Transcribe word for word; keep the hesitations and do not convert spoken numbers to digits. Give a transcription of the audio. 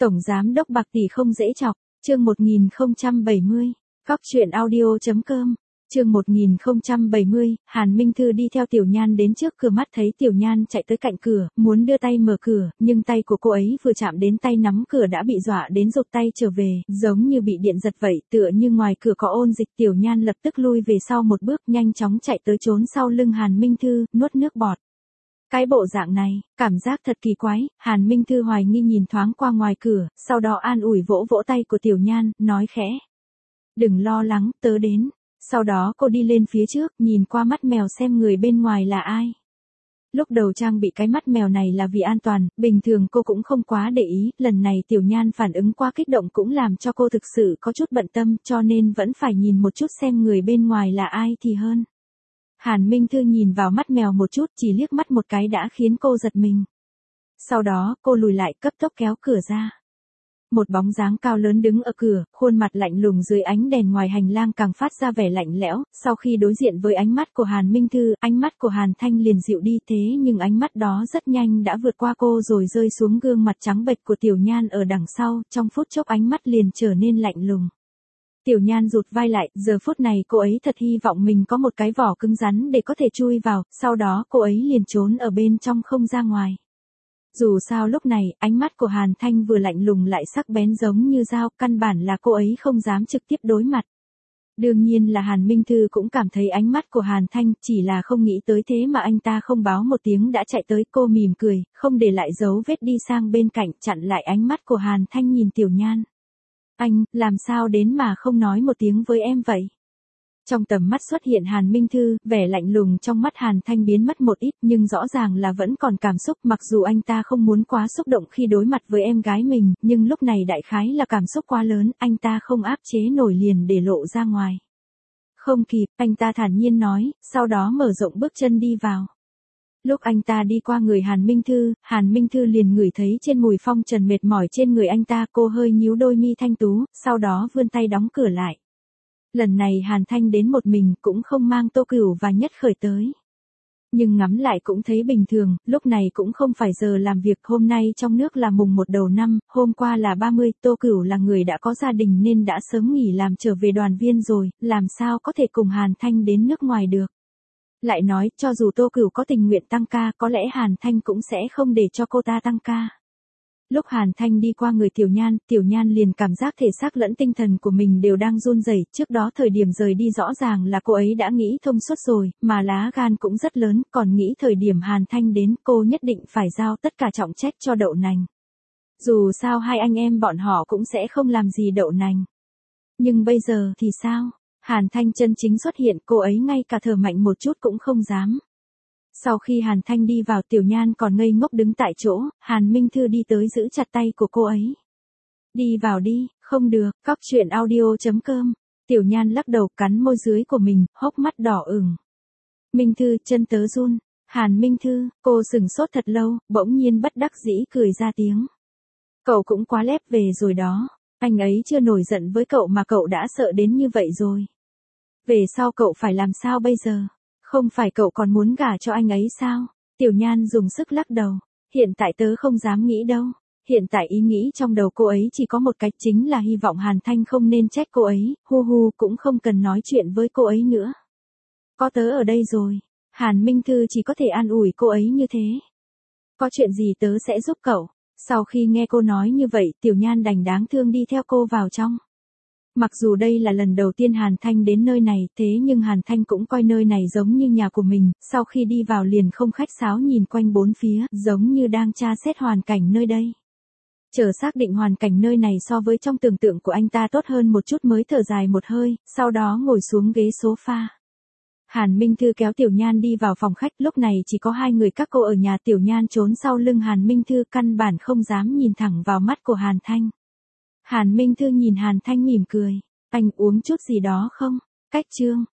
Tổng giám đốc bạc tỷ không dễ chọc, chương một nghìn không trăm bảy mươi, cóc truyện audio.com, chương một nghìn không trăm bảy mươi, Hàn Minh Thư đi theo Tiểu Nhan đến trước cửa mắt thấy Tiểu Nhan chạy tới cạnh cửa, muốn đưa tay mở cửa, nhưng tay của cô ấy vừa chạm đến tay nắm cửa đã bị dọa đến rụt tay trở về, giống như bị điện giật vậy, tựa như ngoài cửa có ôn dịch. Tiểu Nhan lập tức lui về sau một bước, nhanh chóng chạy tới trốn sau lưng Hàn Minh Thư, nuốt nước bọt. Cái bộ dạng này, cảm giác thật kỳ quái. Hàn Minh Thư hoài nghi nhìn thoáng qua ngoài cửa, sau đó an ủi vỗ vỗ tay của Tiểu Nhan, nói khẽ: đừng lo lắng, tớ đến. Sau đó cô đi lên phía trước, nhìn qua mắt mèo xem người bên ngoài là ai. Lúc đầu trang bị cái mắt mèo này là vì an toàn, bình thường cô cũng không quá để ý, lần này Tiểu Nhan phản ứng quá kích động cũng làm cho cô thực sự có chút bận tâm, cho nên vẫn phải nhìn một chút xem người bên ngoài là ai thì hơn. Hàn Minh Thư nhìn vào mắt mèo một chút, chỉ liếc mắt một cái đã khiến cô giật mình. Sau đó, cô lùi lại cấp tốc kéo cửa ra. Một bóng dáng cao lớn đứng ở cửa, khuôn mặt lạnh lùng dưới ánh đèn ngoài hành lang càng phát ra vẻ lạnh lẽo. Sau khi đối diện với ánh mắt của Hàn Minh Thư, ánh mắt của Hàn Thanh liền dịu đi, thế nhưng ánh mắt đó rất nhanh đã vượt qua cô rồi rơi xuống gương mặt trắng bệch của Tiểu Nhan ở đằng sau, trong phút chốc ánh mắt liền trở nên lạnh lùng. Tiểu Nhan rụt vai lại, giờ phút này cô ấy thật hy vọng mình có một cái vỏ cứng rắn để có thể chui vào, sau đó cô ấy liền trốn ở bên trong không ra ngoài. Dù sao lúc này, ánh mắt của Hàn Thanh vừa lạnh lùng lại sắc bén giống như dao, căn bản là cô ấy không dám trực tiếp đối mặt. Đương nhiên là Hàn Minh Thư cũng cảm thấy ánh mắt của Hàn Thanh, chỉ là không nghĩ tới thế mà anh ta không báo một tiếng đã chạy tới. Cô mỉm cười, không để lại dấu vết đi sang bên cạnh chặn lại ánh mắt của Hàn Thanh nhìn Tiểu Nhan. Anh, làm sao đến mà không nói một tiếng với em vậy? Trong tầm mắt xuất hiện Hàn Minh Thư, vẻ lạnh lùng trong mắt Hàn Thanh biến mất một ít, nhưng rõ ràng là vẫn còn cảm xúc, mặc dù anh ta không muốn quá xúc động khi đối mặt với em gái mình, nhưng lúc này đại khái là cảm xúc quá lớn, anh ta không áp chế nổi liền để lộ ra ngoài. Không kịp, anh ta thản nhiên nói, sau đó mở rộng bước chân đi vào. Lúc anh ta đi qua người Hàn Minh Thư, Hàn Minh Thư liền ngửi thấy trên mùi phong trần mệt mỏi trên người anh ta, cô hơi nhíu đôi mi thanh tú, sau đó vươn tay đóng cửa lại. Lần này Hàn Thanh đến một mình, cũng không mang Tô Cửu và Nhất Khởi tới. Nhưng ngắm lại cũng thấy bình thường, lúc này cũng không phải giờ làm việc, hôm nay trong nước là mùng một đầu năm, hôm qua là ba mươi, Tô Cửu là người đã có gia đình nên đã sớm nghỉ làm trở về đoàn viên rồi, làm sao có thể cùng Hàn Thanh đến nước ngoài được. Lại nói, cho dù Tô Cửu có tình nguyện tăng ca, có lẽ Hàn Thanh cũng sẽ không để cho cô ta tăng ca. Lúc Hàn Thanh đi qua người Tiểu Nhan, Tiểu Nhan liền cảm giác thể xác lẫn tinh thần của mình đều đang run rẩy. Trước đó thời điểm rời đi rõ ràng là cô ấy đã nghĩ thông suốt rồi, mà lá gan cũng rất lớn, còn nghĩ thời điểm Hàn Thanh đến cô nhất định phải giao tất cả trọng trách cho Đậu Nành. Dù sao hai anh em bọn họ cũng sẽ không làm gì Đậu Nành. Nhưng bây giờ thì sao? Hàn Thanh chân chính xuất hiện, cô ấy ngay cả thở mạnh một chút cũng không dám. Sau khi Hàn Thanh đi vào, Tiểu Nhan còn ngây ngốc đứng tại chỗ, Hàn Minh Thư đi tới giữ chặt tay của cô ấy. Đi vào đi, không được, cóc truyện audio.com. Tiểu Nhan lắc đầu, cắn môi dưới của mình, hốc mắt đỏ ửng. Minh Thư, chân tớ run. Hàn Minh Thư, cô sừng sốt thật lâu, bỗng nhiên bất đắc dĩ cười ra tiếng. Cậu cũng quá lép về rồi đó. Anh ấy chưa nổi giận với cậu mà cậu đã sợ đến như vậy rồi. Về sau cậu phải làm sao bây giờ? Không phải cậu còn muốn gả cho anh ấy sao? Tiểu Nhan dùng sức lắc đầu. Hiện tại tớ không dám nghĩ đâu. Hiện tại ý nghĩ trong đầu cô ấy chỉ có một cách, chính là hy vọng Hàn Thanh không nên trách cô ấy, hu hu cũng không cần nói chuyện với cô ấy nữa. Có tớ ở đây rồi. Hàn Minh Thư chỉ có thể an ủi cô ấy như thế. Có chuyện gì tớ sẽ giúp cậu. Sau khi nghe cô nói như vậy, Tiểu Nhan đành đáng thương đi theo cô vào trong. Mặc dù đây là lần đầu tiên Hàn Thanh đến nơi này, thế nhưng Hàn Thanh cũng coi nơi này giống như nhà của mình, sau khi đi vào liền không khách sáo nhìn quanh bốn phía, giống như đang tra xét hoàn cảnh nơi đây. Chờ xác định hoàn cảnh nơi này so với trong tưởng tượng của anh ta tốt hơn một chút mới thở dài một hơi, sau đó ngồi xuống ghế sofa. Hàn Minh Thư kéo Tiểu Nhan đi vào phòng khách, lúc này chỉ có hai người các cô ở nhà. Tiểu Nhan trốn sau lưng Hàn Minh Thư, căn bản không dám nhìn thẳng vào mắt của Hàn Thanh. Hàn Minh Thư nhìn Hàn Thanh mỉm cười. Anh uống chút gì đó không? Cách chương.